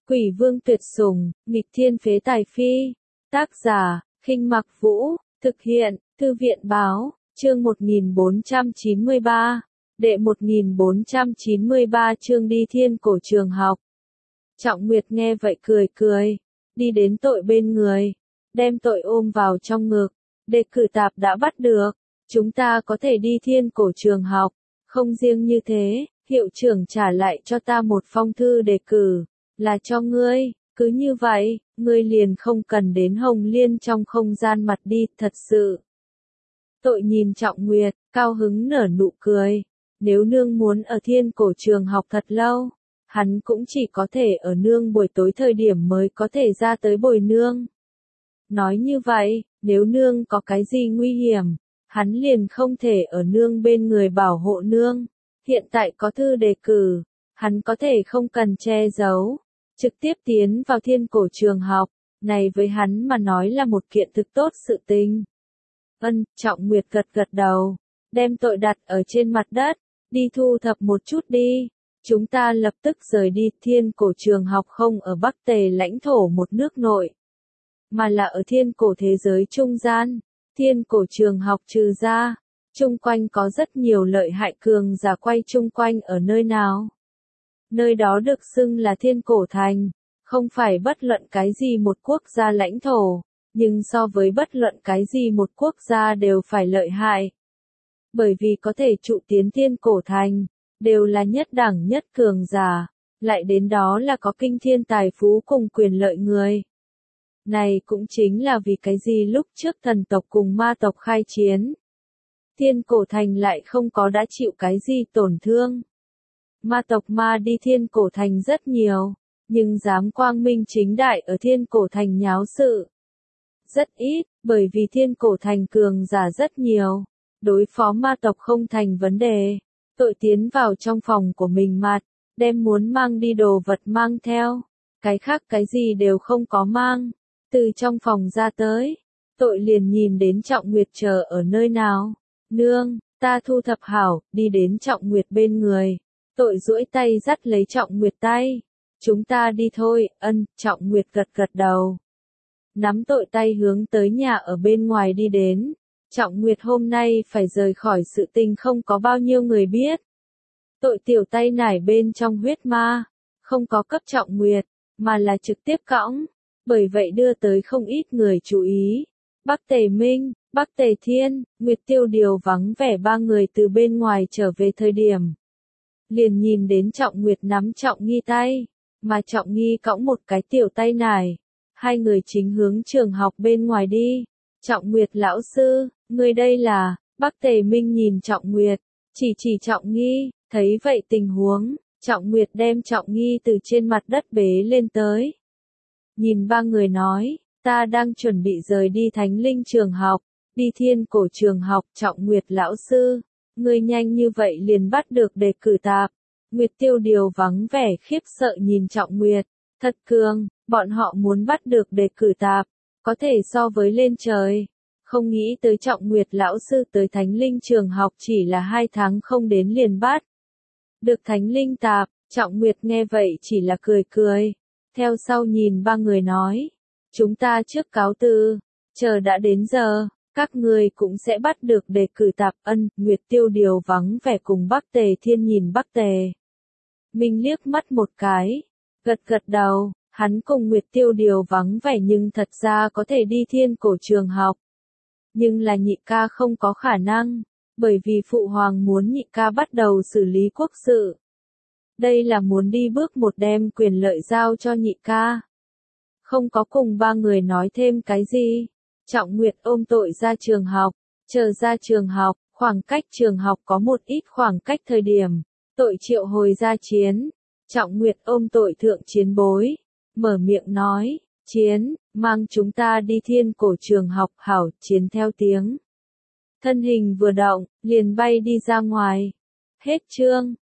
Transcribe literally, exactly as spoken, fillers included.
Quỷ vương tuyệt sủng, nghịch thiên phế tài phi. Tác giả, Khinh Mặc Vũ, thực hiện, Thư viện Báo, chương một nghìn bốn trăm chín mươi ba. Đệ một nghìn bốn trăm chín mươi ba chương đi thiên cổ trường học. Trọng Nguyệt nghe vậy cười cười, đi đến tội bên người, đem tội ôm vào trong ngực. Đề cử tạp đã bắt được, chúng ta có thể đi thiên cổ trường học. Không riêng như thế, hiệu trưởng trả lại cho ta một phong thư đề cử, là cho ngươi. Cứ như vậy, ngươi liền không cần đến Hồng Liên trong không gian mặt đi, thật sự. Tội nhìn Trọng Nguyệt, cao hứng nở nụ cười. Nếu nương muốn ở thiên cổ trường học thật lâu, hắn cũng chỉ có thể ở nương buổi tối thời điểm mới có thể ra tới bồi nương. Nói như vậy, nếu nương có cái gì nguy hiểm, hắn liền không thể ở nương bên người bảo hộ nương. Hiện tại có thư đề cử, hắn có thể không cần che giấu, trực tiếp tiến vào thiên cổ trường học, này với hắn mà nói là một kiện thực tốt sự tình. Ân, Trọng Nguyệt gật gật đầu, đem tội đặt ở trên mặt đất, đi thu thập một chút đi. Chúng ta lập tức rời đi, thiên cổ trường học không ở Bắc Tề lãnh thổ một nước nội, mà là ở thiên cổ thế giới trung gian. Thiên cổ trường học trừ ra, chung quanh có rất nhiều lợi hại cường giả quay chung quanh ở nơi nào. Nơi đó được xưng là thiên cổ thành, không phải bất luận cái gì một quốc gia lãnh thổ, nhưng so với bất luận cái gì một quốc gia đều phải lợi hại. Bởi vì có thể trụ tiến thiên cổ thành, đều là nhất đẳng nhất cường giả, lại đến đó là có kinh thiên tài phú cùng quyền lợi người. Này cũng chính là vì cái gì lúc trước thần tộc cùng ma tộc khai chiến, thiên cổ thành lại không có đã chịu cái gì tổn thương. Ma tộc ma đi thiên cổ thành rất nhiều, nhưng dám quang minh chính đại ở thiên cổ thành nháo sự rất ít, bởi vì thiên cổ thành cường giả rất nhiều, đối phó ma tộc không thành vấn đề. Tội tiến vào trong phòng của mình mặt, đem muốn mang đi đồ vật mang theo, cái khác cái gì đều không có mang. Từ trong phòng ra tới, tội liền nhìn đến Trọng Nguyệt chờ ở nơi nào. Nương, ta thu thập hảo, đi đến Trọng Nguyệt bên người. Tội duỗi tay dắt lấy Trọng Nguyệt tay. Chúng ta đi thôi, ân, Trọng Nguyệt gật gật đầu. Nắm tội tay hướng tới nhà ở bên ngoài đi đến. Trọng Nguyệt hôm nay phải rời khỏi sự tình không có bao nhiêu người biết. Tội tiểu tay nải bên trong huyết ma, không có cấp Trọng Nguyệt, mà là trực tiếp cõng. Bởi vậy đưa tới không ít người chú ý. Bắc Tề Minh, Bắc Tề Thiên, Nguyệt Tiêu Điều vắng vẻ ba người từ bên ngoài trở về thời điểm. Liền nhìn đến Trọng Nguyệt nắm Trọng Nghi tay, mà Trọng Nghi cõng một cái tiểu tay nải. Hai người chính hướng trường học bên ngoài đi. Trọng Nguyệt lão sư, người đây là, Bắc Tề Minh nhìn Trọng Nguyệt, chỉ chỉ Trọng Nghi, thấy vậy tình huống, Trọng Nguyệt đem Trọng Nghi từ trên mặt đất bế lên tới. Nhìn ba người nói, ta đang chuẩn bị rời đi Thánh Linh trường học, đi thiên cổ trường học. Trọng Nguyệt lão sư, ngươi nhanh như vậy liền bắt được đề cử tạp. Nguyệt Tiêu Điều vắng vẻ khiếp sợ nhìn Trọng Nguyệt, thật cường, bọn họ muốn bắt được đề cử tạp, có thể so với lên trời. Không nghĩ tới Trọng Nguyệt lão sư tới Thánh Linh trường học chỉ là hai tháng không đến liền bắt được Thánh Linh tạp. Trọng Nguyệt nghe vậy chỉ là cười cười, theo sau nhìn ba người nói, chúng ta trước cáo từ, chờ đã đến giờ, các người cũng sẽ bắt được đề cử tạp. Ân, Nguyệt Tiêu Điều vắng vẻ cùng Bắc Tề Thiên nhìn Bắc Tề Minh liếc mắt một cái, gật gật đầu. Hắn cùng Nguyệt Tiêu Điều vắng vẻ nhưng thật ra có thể đi thiên cổ trường học. Nhưng là nhị ca không có khả năng, bởi vì Phụ Hoàng muốn nhị ca bắt đầu xử lý quốc sự. Đây là muốn đi bước một đem quyền lợi giao cho nhị ca. Không có cùng ba người nói thêm cái gì. Trọng Nguyệt ôm tội ra trường học, chờ ra trường học, khoảng cách trường học có một ít khoảng cách thời điểm. Tội triệu hồi ra chiến. Trọng Nguyệt ôm tội thượng chiến bối, mở miệng nói, chiến, mang chúng ta đi thiên cổ trường học. Hảo. Chiến theo tiếng thân hình vừa động, liền bay đi ra ngoài. Hết chương.